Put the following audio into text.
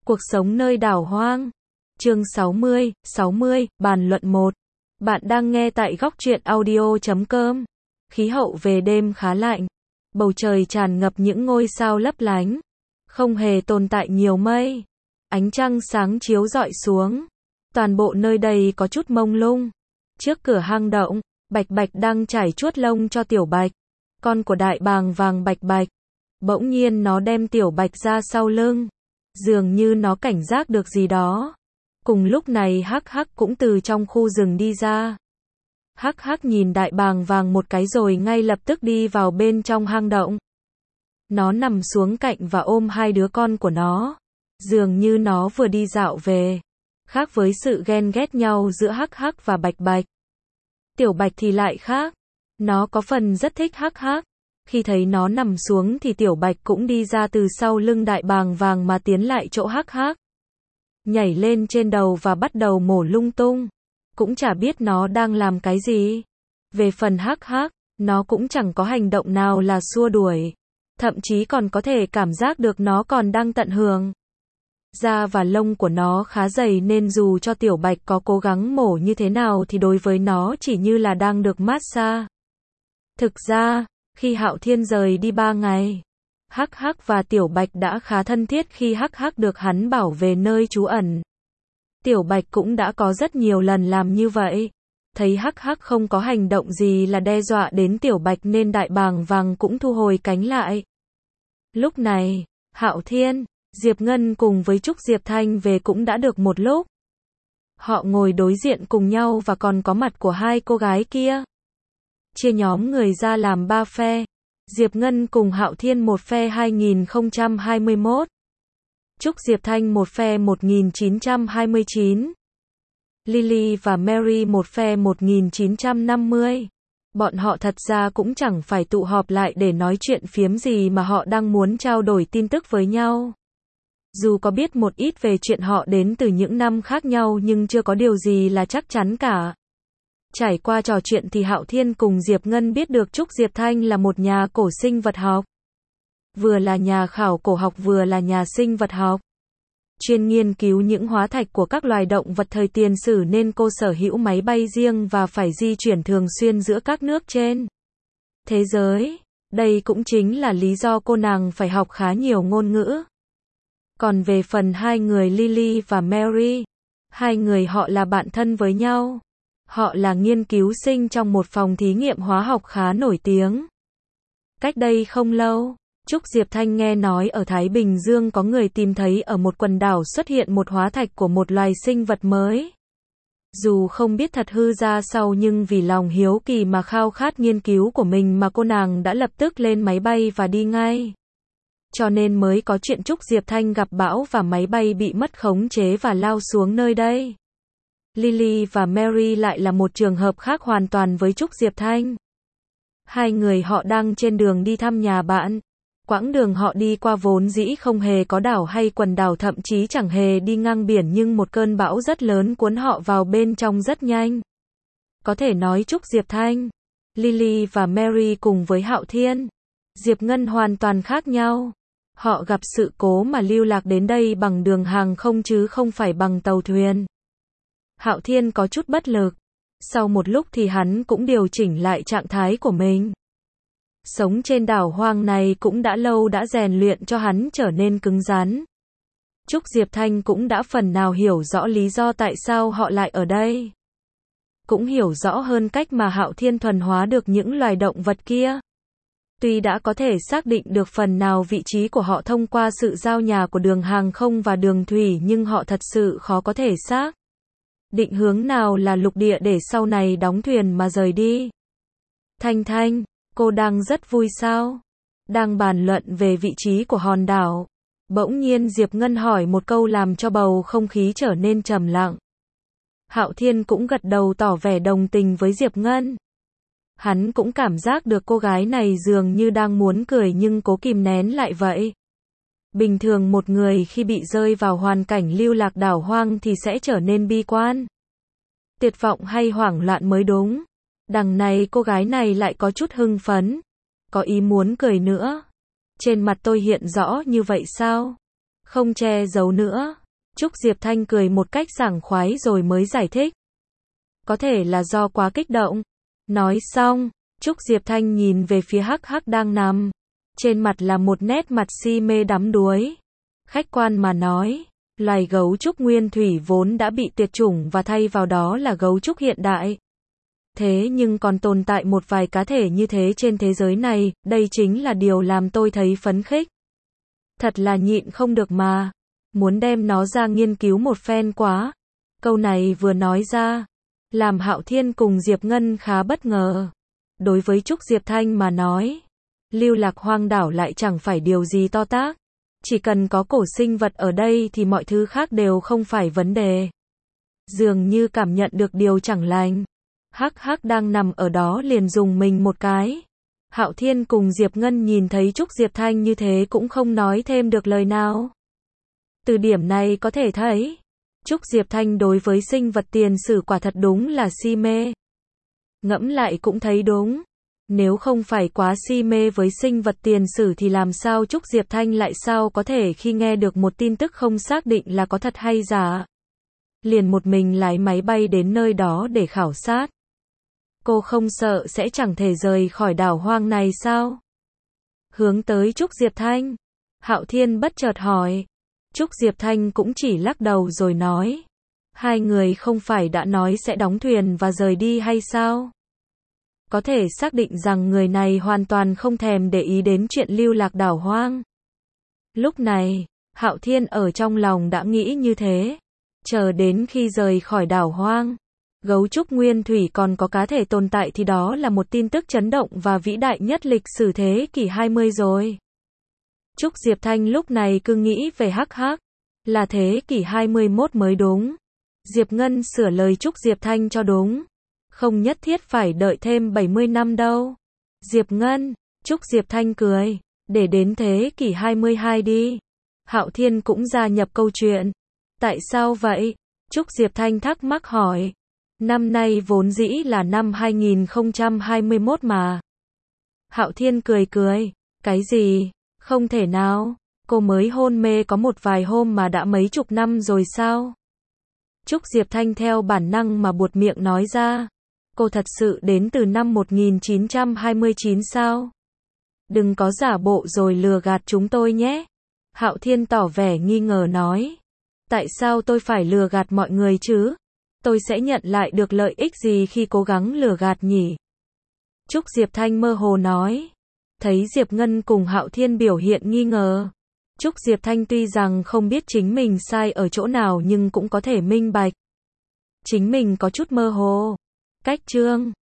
Cuộc sống nơi đảo hoang. Chương 60, bàn luận 1. Bạn đang nghe tại góc truyện audio.com. Khí hậu về đêm khá lạnh. Bầu trời tràn ngập những ngôi sao lấp lánh. Không hề tồn tại nhiều mây. Ánh trăng sáng chiếu rọi xuống. Toàn bộ nơi đây có chút mông lung. Trước cửa hang động, Bạch Bạch đang trải chuốt lông cho Tiểu Bạch, con của đại bàng vàng Bạch Bạch. Bỗng nhiên nó đem Tiểu Bạch ra sau lưng. Dường như nó cảnh giác được gì đó. Cùng lúc này Hắc Hắc cũng từ trong khu rừng đi ra. Hắc Hắc nhìn đại bàng vàng một cái rồi ngay lập tức đi vào bên trong hang động. Nó nằm xuống cạnh và ôm hai đứa con của nó. Dường như nó vừa đi dạo về. Khác với sự ghen ghét nhau giữa Hắc Hắc và Bạch Bạch. Tiểu Bạch thì lại khác. Nó có phần rất thích Hắc Hắc. Khi thấy nó nằm xuống thì Tiểu Bạch cũng đi ra từ sau lưng đại bàng vàng mà tiến lại chỗ Hắc Hắc. Nhảy lên trên đầu và bắt đầu mổ lung tung. Cũng chả biết nó đang làm cái gì. Về phần Hắc Hắc, nó cũng chẳng có hành động nào là xua đuổi. Thậm chí còn có thể cảm giác được nó còn đang tận hưởng. Da và lông của nó khá dày nên dù cho Tiểu Bạch có cố gắng mổ như thế nào thì đối với nó chỉ như là đang được massage. Thực ra, khi Hạo Thiên rời đi 3 ngày, Hắc Hắc và Tiểu Bạch đã khá thân thiết khi Hắc Hắc được hắn bảo về nơi trú ẩn. Tiểu Bạch cũng đã có rất nhiều lần làm như vậy. Thấy Hắc Hắc không có hành động gì là đe dọa đến Tiểu Bạch nên đại bàng vàng cũng thu hồi cánh lại. Lúc này, Hạo Thiên, Diệp Ngân cùng với Trúc Diệp Thanh về cũng đã được một lúc. Họ ngồi đối diện cùng nhau và còn có mặt của hai cô gái kia. Chia nhóm người ra làm 3 phe. Diệp Ngân cùng Hạo Thiên một phe 2021. Trúc Diệp Thanh một phe 1929. Lily và Mary một phe 1950. Bọn họ thật ra cũng chẳng phải tụ họp lại để nói chuyện phiếm gì mà họ đang muốn trao đổi tin tức với nhau. Dù có biết một ít về chuyện họ đến từ những năm khác nhau nhưng chưa có điều gì là chắc chắn cả. Trải qua trò chuyện thì Hạo Thiên cùng Diệp Ngân biết được Trúc Diệp Thanh là một nhà cổ sinh vật học. Vừa là nhà khảo cổ học vừa là nhà sinh vật học. Chuyên nghiên cứu những hóa thạch của các loài động vật thời tiền sử nên cô sở hữu máy bay riêng và phải di chuyển thường xuyên giữa các nước trên thế giới. Đây cũng chính là lý do cô nàng phải học khá nhiều ngôn ngữ. Còn về phần hai người Lily và Mary, hai người họ là bạn thân với nhau. Họ là nghiên cứu sinh trong một phòng thí nghiệm hóa học khá nổi tiếng. Cách đây không lâu, Trúc Diệp Thanh nghe nói ở Thái Bình Dương có người tìm thấy ở một quần đảo xuất hiện một hóa thạch của một loài sinh vật mới. Dù không biết thật hư ra sao nhưng vì lòng hiếu kỳ mà khao khát nghiên cứu của mình mà cô nàng đã lập tức lên máy bay và đi ngay. Cho nên mới có chuyện Trúc Diệp Thanh gặp bão và máy bay bị mất khống chế và lao xuống nơi đây. Lily và Mary lại là một trường hợp khác hoàn toàn với Trúc Diệp Thanh. Hai người họ đang trên đường đi thăm nhà bạn. Quãng đường họ đi qua vốn dĩ không hề có đảo hay quần đảo, thậm chí chẳng hề đi ngang biển, nhưng một cơn bão rất lớn cuốn họ vào bên trong rất nhanh. Có thể nói Trúc Diệp Thanh, Lily và Mary cùng với Hạo Thiên, Diệp Ngân hoàn toàn khác nhau. Họ gặp sự cố mà lưu lạc đến đây bằng đường hàng không chứ không phải bằng tàu thuyền. Hạo Thiên có chút bất lực. Sau một lúc thì hắn cũng điều chỉnh lại trạng thái của mình. Sống trên đảo hoang này cũng đã lâu đã rèn luyện cho hắn trở nên cứng rắn. Trúc Diệp Thanh cũng đã phần nào hiểu rõ lý do tại sao họ lại ở đây. Cũng hiểu rõ hơn cách mà Hạo Thiên thuần hóa được những loài động vật kia. Tuy đã có thể xác định được phần nào vị trí của họ thông qua sự giao nhà của đường hàng không và đường thủy nhưng họ thật sự khó có thể xác định hướng nào là lục địa để sau này đóng thuyền mà rời đi. Thanh Thanh, cô đang rất vui sao? Đang bàn luận về vị trí của hòn đảo. Bỗng nhiên Diệp Ngân hỏi một câu làm cho bầu không khí trở nên trầm lặng. Hạo Thiên cũng gật đầu tỏ vẻ đồng tình với Diệp Ngân. Hắn cũng cảm giác được cô gái này dường như đang muốn cười nhưng cố kìm nén lại vậy. Bình thường một người khi bị rơi vào hoàn cảnh lưu lạc đảo hoang thì sẽ trở nên bi quan, tuyệt vọng hay hoảng loạn mới đúng. Đằng này cô gái này lại có chút hưng phấn, có ý muốn cười nữa. Trên mặt tôi hiện rõ như vậy sao? Không che giấu nữa. Trúc Diệp Thanh cười một cách sảng khoái rồi mới giải thích. Có thể là do quá kích động. Nói xong, Trúc Diệp Thanh nhìn về phía Hắc Hắc đang nằm. Trên mặt là một nét mặt si mê đắm đuối. Khách quan mà nói, loài gấu trúc nguyên thủy vốn đã bị tuyệt chủng và thay vào đó là gấu trúc hiện đại. Thế nhưng còn tồn tại một vài cá thể như thế trên thế giới này, đây chính là điều làm tôi thấy phấn khích. Thật là nhịn không được mà. Muốn đem nó ra nghiên cứu một phen quá. Câu này vừa nói ra, làm Hạo Thiên cùng Diệp Ngân khá bất ngờ. Đối với Trúc Diệp Thanh mà nói, lưu lạc hoang đảo lại chẳng phải điều gì to tát. Chỉ cần có cổ sinh vật ở đây thì mọi thứ khác đều không phải vấn đề. Dường như cảm nhận được điều chẳng lành. Hắc Hắc đang nằm ở đó liền dùng mình một cái. Hạo Thiên cùng Diệp Ngân nhìn thấy Trúc Diệp Thanh như thế cũng không nói thêm được lời nào. Từ điểm này có thể thấy, Trúc Diệp Thanh đối với sinh vật tiền sử quả thật đúng là si mê. Ngẫm lại cũng thấy đúng. Nếu không phải quá si mê với sinh vật tiền sử thì làm sao Trúc Diệp Thanh lại sao có thể khi nghe được một tin tức không xác định là có thật hay giả. Liền một mình lái máy bay đến nơi đó để khảo sát. Cô không sợ sẽ chẳng thể rời khỏi đảo hoang này sao? Hướng tới Trúc Diệp Thanh. Hạo Thiên bất chợt hỏi. Trúc Diệp Thanh cũng chỉ lắc đầu rồi nói. Hai người không phải đã nói sẽ đóng thuyền và rời đi hay sao? Có thể xác định rằng người này hoàn toàn không thèm để ý đến chuyện lưu lạc đảo hoang. Lúc này, Hạo Thiên ở trong lòng đã nghĩ như thế. Chờ đến khi rời khỏi đảo hoang, gấu trúc nguyên thủy còn có cá thể tồn tại thì đó là một tin tức chấn động và vĩ đại nhất lịch sử thế kỷ 20 rồi. Trúc Diệp Thanh lúc này cứ nghĩ về Hắc Hắc, là thế kỷ 21 mới đúng. Diệp Ngân sửa lời Trúc Diệp Thanh cho đúng. Không nhất thiết phải đợi thêm 70 năm đâu. Diệp Ngân, Trúc Diệp Thanh cười, để đến thế kỷ 22 đi. Hạo Thiên cũng gia nhập câu chuyện. Tại sao vậy? Trúc Diệp Thanh thắc mắc hỏi. Năm nay vốn dĩ là năm 2021 mà. Hạo Thiên cười cười. Cái gì? Không thể nào. Cô mới hôn mê có một vài hôm mà đã mấy chục năm rồi sao? Trúc Diệp Thanh theo bản năng mà buột miệng nói ra. Cô thật sự đến từ năm 1929 sao? Đừng có giả bộ rồi lừa gạt chúng tôi nhé. Hạo Thiên tỏ vẻ nghi ngờ nói. Tại sao tôi phải lừa gạt mọi người chứ? Tôi sẽ nhận lại được lợi ích gì khi cố gắng lừa gạt nhỉ? Trúc Diệp Thanh mơ hồ nói. Thấy Diệp Ngân cùng Hạo Thiên biểu hiện nghi ngờ. Trúc Diệp Thanh tuy rằng không biết chính mình sai ở chỗ nào nhưng cũng có thể minh bạch. Chính mình có chút mơ hồ. Cách chương